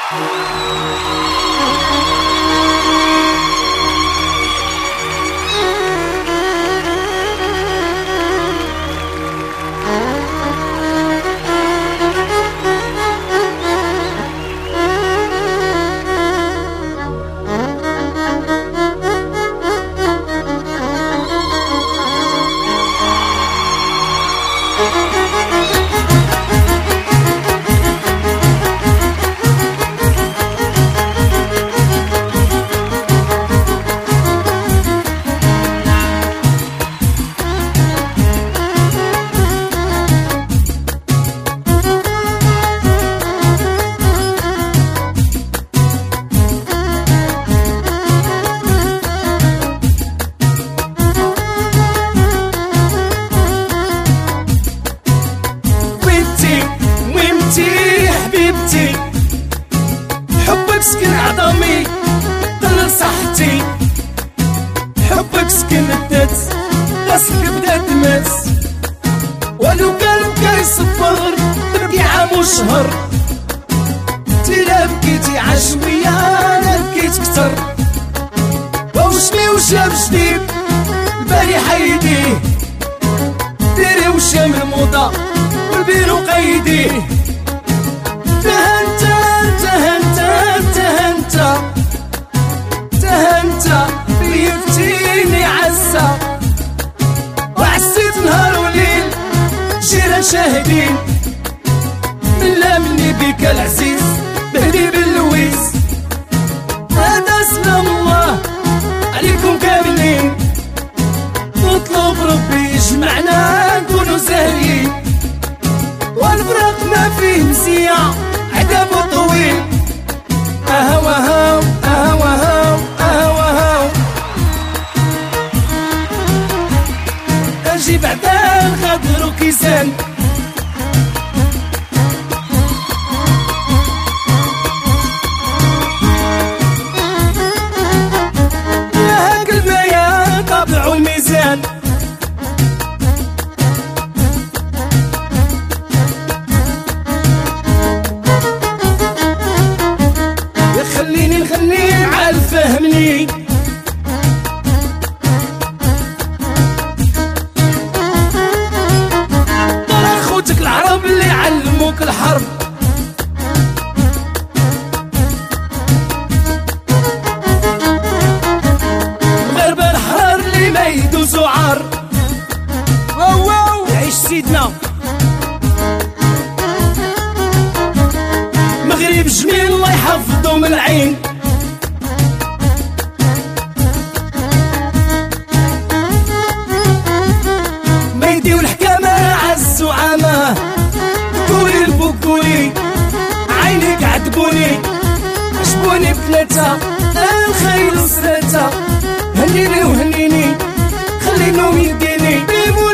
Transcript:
حبك سكن عظمي طلل صحتي، حبك سكن الدات راسك بدا تماس، ولو كان بكا يصفر تبكي عام وشهر، تيلا بكيتي عشوية انا بكيت كتر، وشمي وشاب جديد الباري حيديه، ديري وشام الموضة والبيرو قيديه، تهنت بيفتيني عزة، وعسيت نهار وليل جيران شاهدين، من لا مني بك العزيز بهدي باللويس، هذا سلام الله عليكم كاملين، نطلب ربي يجمعنا نكونوا زاهيين، والفراق ما فيه مزية عذاب طويل، أهو أهو أهو أهو أهو أهو أجي بعدان غادر وكيسان، يا هاك المايا طابع وميزان، خليني نغني عال فهمني، طلع خوتك العرب اللي علموك الحرب، مغاربة الحرار اللي ما يدوزو عار، واو واو يعيش سيدنا، مغرب جميل الله يحفظه من العين، ميدي والحكامة عزو عامة، قولي البوكولي عينيك عذبوني، عجبوني بثلاثة الخيل وسراتة، هنيني وهنيني خلينهم يديني